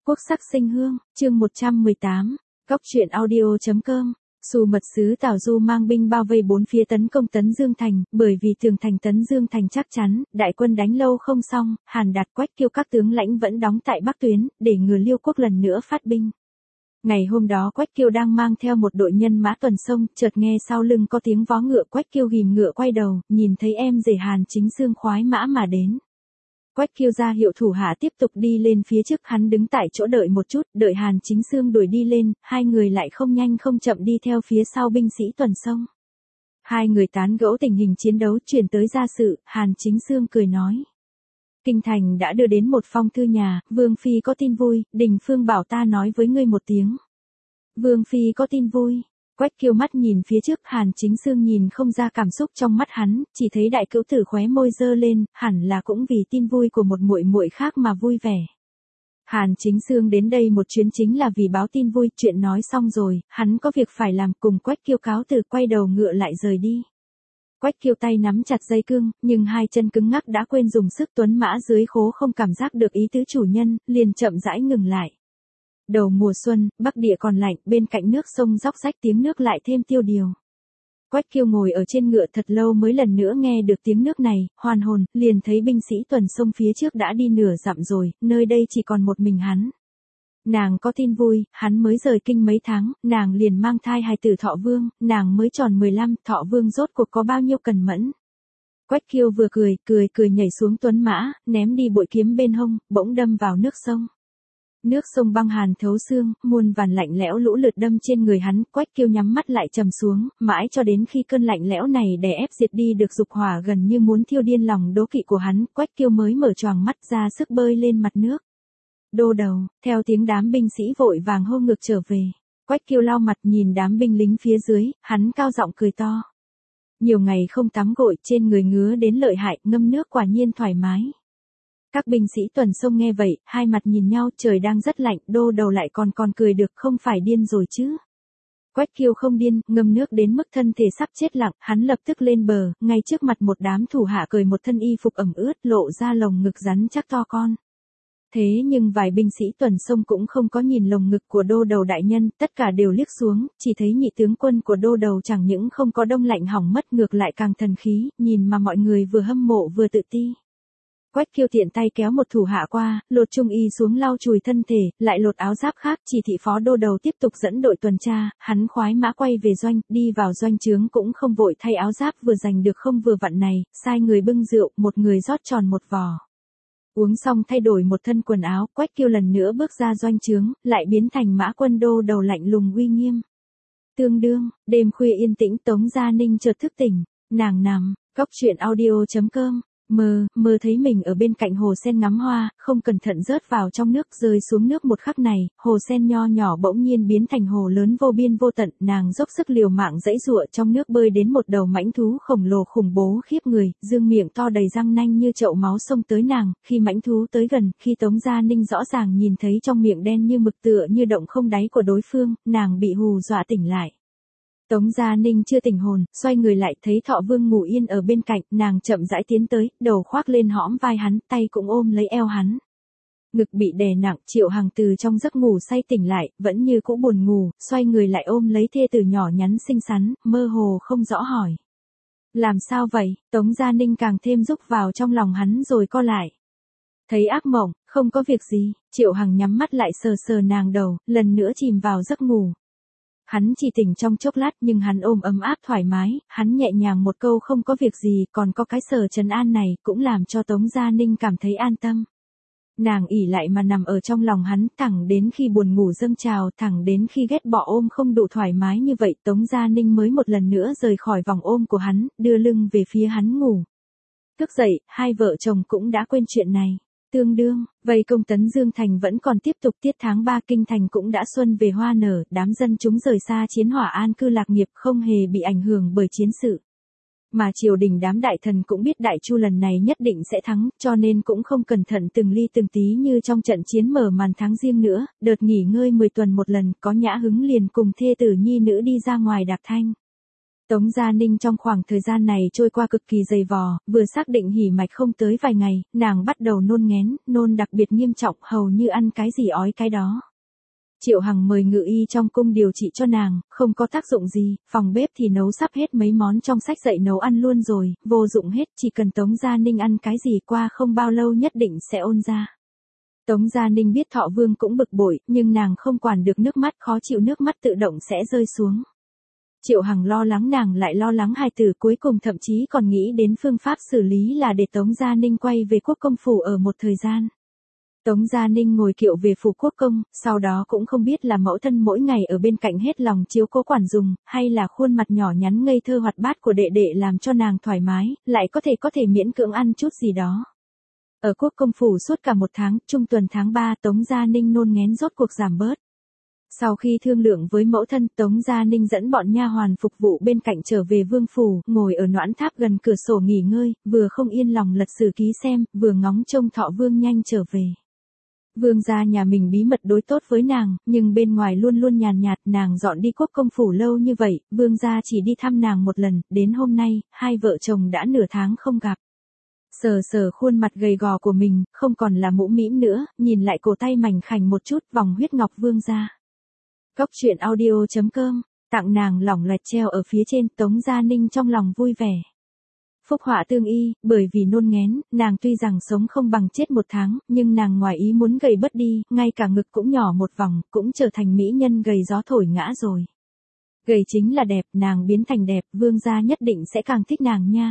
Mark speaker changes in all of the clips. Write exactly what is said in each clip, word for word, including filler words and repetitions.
Speaker 1: Quốc sắc sinh hương, chương một trăm mười tám, Cóc truyện audio.com. Xù mật sứ Tào Du mang binh bao vây bốn phía tấn công Tấn Dương Thành, bởi vì tường thành Tấn Dương Thành chắc chắn, đại quân đánh lâu không xong, Hàn Đạt Quách Kiêu các tướng lãnh vẫn đóng tại Bắc Tuyến, để ngừa Liêu quốc lần nữa phát binh. Ngày hôm đó Quách Kiêu đang mang theo một đội nhân mã tuần sông, chợt nghe sau lưng có tiếng vó ngựa, Quách Kiêu ghìm ngựa quay đầu, nhìn thấy em rể Hàn Chính Xương khoái mã mà đến. Quách Kiêu ra hiệu thủ hạ tiếp tục đi lên phía trước, hắn đứng tại chỗ đợi một chút, đợi Hàn Chính Xương đuổi đi lên, hai người lại không nhanh không chậm đi theo phía sau binh sĩ tuần sông. Hai người tán gẫu tình hình chiến đấu, chuyển tới gia sự, Hàn Chính Xương cười nói. Kinh thành đã đưa đến một phong thư nhà, Vương Phi có tin vui, Đình Phương bảo ta nói với ngươi một tiếng. Vương Phi có tin vui. Quách Kiêu mắt nhìn phía trước, Hàn Chính Xương nhìn không ra cảm xúc trong mắt hắn, chỉ thấy đại cữu tử khóe môi dơ lên, hẳn là cũng vì tin vui của một muội muội khác mà vui vẻ. Hàn Chính Xương đến đây một chuyến chính là vì báo tin vui, chuyện nói xong rồi, hắn có việc phải làm, cùng Quách Kiêu cáo từ, quay đầu ngựa lại rời đi. Quách Kiêu tay nắm chặt dây cương, nhưng hai chân cứng ngắc đã quên dùng sức, tuấn mã dưới khố không cảm giác được ý tứ chủ nhân, liền chậm rãi ngừng lại. Đầu mùa xuân, Bắc địa còn lạnh, bên cạnh nước sông róc rách tiếng nước lại thêm tiêu điều. Quách Kiêu ngồi ở trên ngựa thật lâu mới lần nữa nghe được tiếng nước này, hoàn hồn, liền thấy binh sĩ tuần sông phía trước đã đi nửa dặm rồi, nơi đây chỉ còn một mình hắn. Nàng có tin vui, hắn mới rời kinh mấy tháng, nàng liền mang thai hài tử Thọ Vương, nàng mới tròn mười lăm, Thọ Vương rốt cuộc có bao nhiêu cần mẫn. Quách Kiêu vừa cười, cười cười nhảy xuống tuấn mã, ném đi bội kiếm bên hông, bỗng đâm vào nước sông. Nước sông băng hàn thấu xương, muôn vàn lạnh lẽo lũ lượt đâm trên người hắn, Quách Kiêu nhắm mắt lại trầm xuống, mãi cho đến khi cơn lạnh lẽo này đè ép diệt đi được dục hỏa gần như muốn thiêu điên lòng đố kỵ của hắn, Quách Kiêu mới mở choàng mắt ra sức bơi lên mặt nước. Đô đầu, theo tiếng đám binh sĩ vội vàng hô ngược trở về. Quách Kiêu lau mặt nhìn đám binh lính phía dưới, hắn cao giọng cười to. Nhiều ngày không tắm gội, trên người ngứa đến lợi hại, ngâm nước quả nhiên thoải mái. Các binh sĩ tuần sông nghe vậy, hai mặt nhìn nhau, trời đang rất lạnh, đô đầu lại còn còn cười được, không phải điên rồi chứ. Quách Kiêu không điên, ngâm nước đến mức thân thể sắp chết lặng, hắn lập tức lên bờ, ngay trước mặt một đám thủ hạ cởi một thân y phục ẩm ướt, lộ ra lồng ngực rắn chắc to con. Thế nhưng vài binh sĩ tuần sông cũng không có nhìn lồng ngực của đô đầu đại nhân, tất cả đều liếc xuống, chỉ thấy nhị tướng quân của đô đầu chẳng những không có đông lạnh hỏng mất, ngược lại càng thần khí, nhìn mà mọi người vừa hâm mộ vừa tự ti. Quách Kiêu tiện tay kéo một thủ hạ qua, lột trung y xuống lau chùi thân thể, lại lột áo giáp khác, chỉ thị phó đô đầu tiếp tục dẫn đội tuần tra, hắn khoái mã quay về doanh, đi vào doanh trướng cũng không vội thay áo giáp vừa giành được không vừa vặn này, sai người bưng rượu, một người rót tròn một vò. Uống xong thay đổi một thân quần áo, Quách Kiêu lần nữa bước ra doanh trướng, lại biến thành mã quân đô đầu lạnh lùng uy nghiêm. Tương đương, đêm khuya yên tĩnh, Tống Gia Ninh chợt thức tỉnh, nàng nằm, Cóc truyện audio.com. Mơ, mơ thấy mình ở bên cạnh hồ sen ngắm hoa, không cẩn thận rớt vào trong nước, rơi xuống nước một khắc này, hồ sen nho nhỏ bỗng nhiên biến thành hồ lớn vô biên vô tận, nàng dốc sức liều mạng giãy giụa trong nước bơi đến một đầu mãnh thú khổng lồ khủng bố khiếp người, dương miệng to đầy răng nanh như chậu máu xông tới nàng, khi mãnh thú tới gần, khi Tống Gia Ninh rõ ràng nhìn thấy trong miệng đen như mực tựa như động không đáy của đối phương, nàng bị hù dọa tỉnh lại. Tống Gia Ninh chưa tỉnh hồn, xoay người lại thấy Thọ Vương ngủ yên ở bên cạnh, nàng chậm rãi tiến tới, đầu khoác lên hõm vai hắn, tay cũng ôm lấy eo hắn. Ngực bị đè nặng, Triệu Hằng từ trong giấc ngủ say tỉnh lại, vẫn như cũ buồn ngủ, xoay người lại ôm lấy thê tử nhỏ nhắn xinh xắn, mơ hồ không rõ hỏi. Làm sao vậy? Tống Gia Ninh càng thêm rúc vào trong lòng hắn rồi co lại. Thấy ác mộng, không có việc gì, Triệu Hằng nhắm mắt lại sờ sờ nàng đầu, lần nữa chìm vào giấc ngủ. Hắn chỉ tỉnh trong chốc lát nhưng hắn ôm ấm áp thoải mái, hắn nhẹ nhàng một câu không có việc gì, còn có cái sờ trấn an này, cũng làm cho Tống Gia Ninh cảm thấy an tâm. Nàng ỉ lại mà nằm ở trong lòng hắn, thẳng đến khi buồn ngủ dâng trào, thẳng đến khi ghét bỏ ôm không đủ thoải mái như vậy, Tống Gia Ninh mới một lần nữa rời khỏi vòng ôm của hắn, đưa lưng về phía hắn ngủ. Thức dậy, hai vợ chồng cũng đã quên chuyện này. Tương đương, vây công Tấn Dương Thành vẫn còn tiếp tục, tiết tháng ba kinh thành cũng đã xuân về hoa nở, đám dân chúng rời xa chiến hỏa an cư lạc nghiệp, không hề bị ảnh hưởng bởi chiến sự. Mà triều đình đám đại thần cũng biết Đại Chu lần này nhất định sẽ thắng, cho nên cũng không cẩn thận từng ly từng tí như trong trận chiến mở màn tháng riêng nữa, đợt nghỉ ngơi mười tuần một lần, có nhã hứng liền cùng thê tử nhi nữ đi ra ngoài đạp thanh. Tống Gia Ninh trong khoảng thời gian này trôi qua cực kỳ dày vò, vừa xác định hỉ mạch không tới vài ngày, nàng bắt đầu nôn nghén, nôn đặc biệt nghiêm trọng, hầu như ăn cái gì ói cái đó. Triệu Hằng mời ngự y trong cung điều trị cho nàng, không có tác dụng gì, phòng bếp thì nấu sắp hết mấy món trong sách dạy nấu ăn luôn rồi, vô dụng hết, chỉ cần Tống Gia Ninh ăn cái gì qua không bao lâu nhất định sẽ ôn ra. Tống Gia Ninh biết Thọ Vương cũng bực bội, nhưng nàng không quản được nước mắt, khó chịu nước mắt tự động sẽ rơi xuống. Triệu Hằng lo lắng nàng lại lo lắng hài tử, cuối cùng thậm chí còn nghĩ đến phương pháp xử lý là để Tống Gia Ninh quay về quốc công phủ ở một thời gian. Tống Gia Ninh ngồi kiệu về phủ quốc công, sau đó cũng không biết là mẫu thân mỗi ngày ở bên cạnh hết lòng chiếu cố quản dùng, hay là khuôn mặt nhỏ nhắn ngây thơ hoạt bát của đệ đệ làm cho nàng thoải mái, lại có thể có thể miễn cưỡng ăn chút gì đó. Ở quốc công phủ suốt cả một tháng, trung tuần tháng ba, Tống Gia Ninh nôn nghén rốt cuộc giảm bớt. Sau khi thương lượng với mẫu thân, Tống Gia Ninh dẫn bọn nha hoàn phục vụ bên cạnh trở về vương phủ, ngồi ở noãn tháp gần cửa sổ nghỉ ngơi, vừa không yên lòng lật sử ký xem, vừa ngóng trông Thọ Vương nhanh trở về. Vương gia nhà mình bí mật đối tốt với nàng, nhưng bên ngoài luôn luôn nhàn nhạt, nàng dọn đi quốc công phủ lâu như vậy, vương gia chỉ đi thăm nàng một lần, đến hôm nay, hai vợ chồng đã nửa tháng không gặp. Sờ sờ khuôn mặt gầy gò của mình, không còn là mũ mĩm nữa, nhìn lại cổ tay mảnh khảnh một chút, vòng huyết ngọc vương gia. Góc truyện audio chấm com, tặng nàng lỏng loẹt treo ở phía trên, Tống Gia Ninh trong lòng vui vẻ. Phúc họa tương y, bởi vì nôn nghén, nàng tuy rằng sống không bằng chết một tháng, nhưng nàng ngoài ý muốn gầy bớt đi, ngay cả ngực cũng nhỏ một vòng, cũng trở thành mỹ nhân gầy gió thổi ngã rồi. Gầy chính là đẹp, nàng biến thành đẹp, vương gia nhất định sẽ càng thích nàng nha.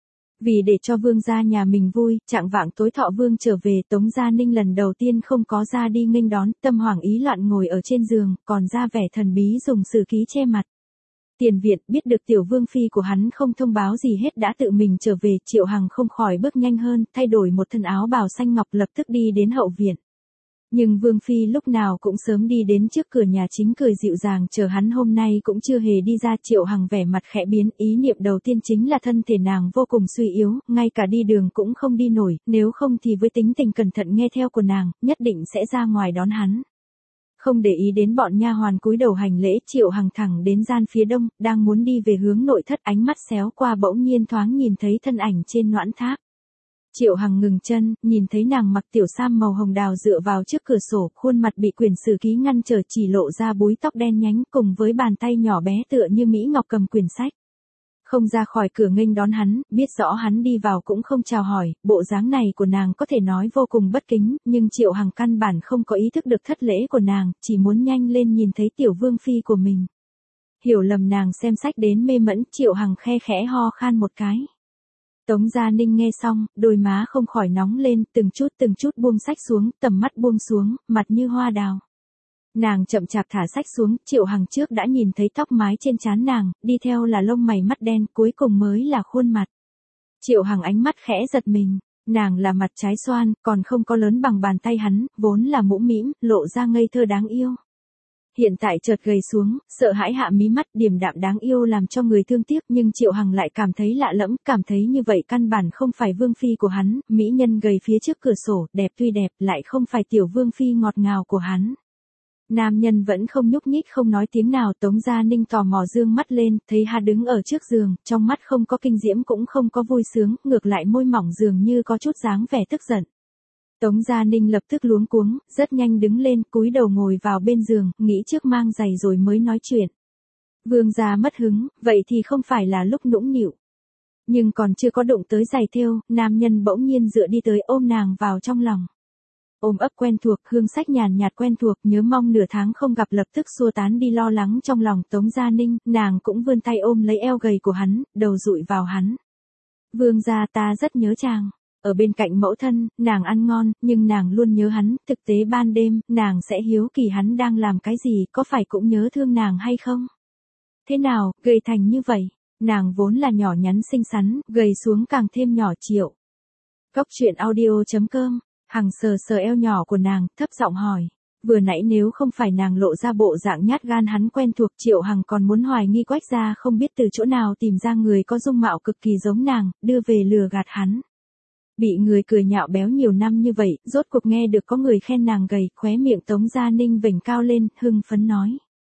Speaker 1: Vì để cho vương gia nhà mình vui, trạng vạng tối Thọ Vương trở về, Tống Gia Ninh lần đầu tiên không có ra đi nghênh đón, tâm hoảng ý loạn ngồi ở trên giường, còn ra vẻ thần bí dùng sử ký che mặt. Tiền viện biết được tiểu vương phi của hắn không thông báo gì hết đã tự mình trở về, Triệu Hằng không khỏi bước nhanh hơn, thay đổi một thân áo bào xanh ngọc lập tức đi đến hậu viện. Nhưng vương phi lúc nào cũng sớm đi đến trước cửa nhà chính cười dịu dàng chờ hắn, hôm nay cũng chưa hề đi ra. Triệu Hằng vẻ mặt khẽ biến, ý niệm đầu tiên chính là thân thể nàng vô cùng suy yếu, ngay cả đi đường cũng không đi nổi, nếu không thì với tính tình cẩn thận nghe theo của nàng, nhất định sẽ ra ngoài đón hắn. Không để ý đến bọn nha hoàn cúi đầu hành lễ, Triệu Hằng thẳng đến gian phía đông, đang muốn đi về hướng nội thất, ánh mắt xéo qua bỗng nhiên thoáng nhìn thấy thân ảnh trên noãn tháp. Triệu Hằng ngừng chân, nhìn thấy nàng mặc tiểu sam màu hồng đào dựa vào trước cửa sổ, khuôn mặt bị quyển sử ký ngăn trở, chỉ lộ ra búi tóc đen nhánh cùng với bàn tay nhỏ bé tựa như Mỹ Ngọc cầm quyển sách. Không ra khỏi cửa nghênh đón hắn, biết rõ hắn đi vào cũng không chào hỏi, bộ dáng này của nàng có thể nói vô cùng bất kính, nhưng Triệu Hằng căn bản không có ý thức được thất lễ của nàng, chỉ muốn nhanh lên nhìn thấy tiểu vương phi của mình. Hiểu lầm nàng xem sách đến mê mẫn, Triệu Hằng khe khẽ ho khan một cái. Tống Gia Ninh nghe xong, đôi má không khỏi nóng lên, từng chút từng chút buông sách xuống, tầm mắt buông xuống, mặt như hoa đào. Nàng chậm chạp thả sách xuống, Triệu Hằng trước đã nhìn thấy tóc mái trên trán nàng, đi theo là lông mày mắt đen, cuối cùng mới là khuôn mặt. Triệu Hằng ánh mắt khẽ giật mình, nàng là mặt trái xoan, còn không có lớn bằng bàn tay hắn, vốn là mũm mĩm, lộ ra ngây thơ đáng yêu. Hiện tại chợt gầy xuống, sợ hãi hạ mí mắt, điềm đạm đáng yêu làm cho người thương tiếc, nhưng Triệu Hằng lại cảm thấy lạ lẫm, cảm thấy như vậy căn bản không phải vương phi của hắn, mỹ nhân gầy phía trước cửa sổ, đẹp tuy đẹp, lại không phải tiểu vương phi ngọt ngào của hắn. Nam nhân vẫn không nhúc nhích không nói tiếng nào, Tống Gia Ninh tò mò dương mắt lên, thấy hắn đứng ở trước giường, trong mắt không có kinh diễm cũng không có vui sướng, ngược lại môi mỏng dường như có chút dáng vẻ tức giận. Tống Gia Ninh lập tức luống cuống, rất nhanh đứng lên, cúi đầu ngồi vào bên giường, nghĩ trước mang giày rồi mới nói chuyện. Vương gia mất hứng, vậy thì không phải là lúc nũng nịu. Nhưng còn chưa có đụng tới giày thêu, nam nhân bỗng nhiên dựa đi tới ôm nàng vào trong lòng. Ôm ấp quen thuộc, hương sách nhàn nhạt quen thuộc, nhớ mong nửa tháng không gặp lập tức xua tán đi lo lắng trong lòng Tống Gia Ninh, nàng cũng vươn tay ôm lấy eo gầy của hắn, đầu dụi vào hắn. Vương gia, ta rất nhớ chàng. Ở bên cạnh mẫu thân, nàng ăn ngon, nhưng nàng luôn nhớ hắn, thực tế ban đêm, nàng sẽ hiếu kỳ hắn đang làm cái gì, có phải cũng nhớ thương nàng hay không? Thế nào, gầy thành như vậy, nàng vốn là nhỏ nhắn xinh xắn, gầy xuống càng thêm nhỏ Triệu. Góc truyện audio chấm com, Hằng sờ sờ eo nhỏ của nàng, thấp giọng hỏi. Vừa nãy nếu không phải nàng lộ ra bộ dạng nhát gan hắn quen thuộc, Triệu Hằng còn muốn hoài nghi Quách gia không biết từ chỗ nào tìm ra người có dung mạo cực kỳ giống nàng, đưa về lừa gạt hắn. Bị người cười nhạo béo nhiều năm như vậy, rốt cuộc nghe được có người khen nàng gầy, khóe miệng Tống Gia Ninh vểnh cao lên, hưng phấn nói.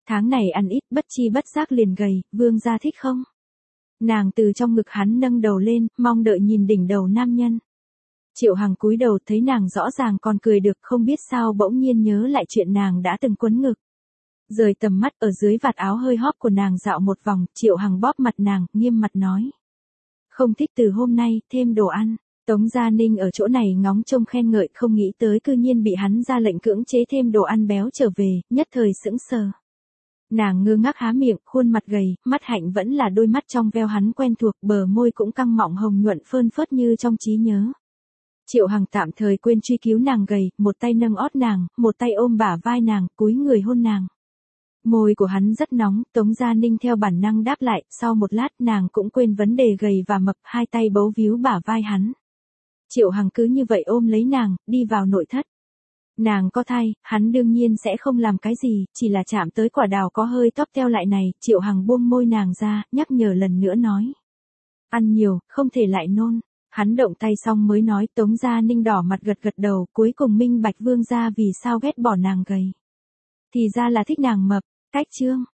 Speaker 1: Tháng này ăn ít bất chi bất giác liền gầy, vương gia thích không? Nàng từ trong ngực hắn nâng đầu lên, mong đợi nhìn đỉnh đầu nam nhân. Triệu Hằng cúi đầu thấy nàng rõ ràng còn cười được, không biết sao bỗng nhiên nhớ lại chuyện nàng đã từng quấn ngực. Rời tầm mắt ở dưới vạt áo hơi hóp của nàng dạo một vòng, Triệu Hằng bóp mặt nàng, nghiêm mặt nói. Không thích từ hôm nay, thêm đồ ăn. Tống Gia Ninh ở chỗ này ngóng trông khen ngợi, không nghĩ tới cư nhiên bị hắn ra lệnh cưỡng chế thêm đồ ăn béo trở về, nhất thời sững sờ. Nàng ngơ ngác há miệng, khuôn mặt gầy, mắt hạnh vẫn là đôi mắt trong veo hắn quen thuộc, bờ môi cũng căng mọng hồng nhuận phơn phớt như trong trí nhớ. Triệu Hằng tạm thời quên truy cứu nàng gầy, một tay nâng ót nàng, một tay ôm bả vai nàng, cúi người hôn nàng. Môi của hắn rất nóng, Tống Gia Ninh theo bản năng đáp lại, sau một lát nàng cũng quên vấn đề gầy và mập, hai tay bấu víu bả vai hắn. Triệu Hằng cứ như vậy ôm lấy nàng, đi vào nội thất. Nàng có thai, hắn đương nhiên sẽ không làm cái gì, chỉ là chạm tới quả đào có hơi tóp teo lại này, Triệu Hằng buông môi nàng ra, nhắc nhở lần nữa nói. Ăn nhiều, không thể lại nôn. Hắn động tay xong mới nói, Tống Gia Ninh đỏ mặt gật gật đầu, cuối cùng minh bạch vương gia vì sao ghét bỏ nàng gầy. Thì ra là thích nàng mập, cách chương.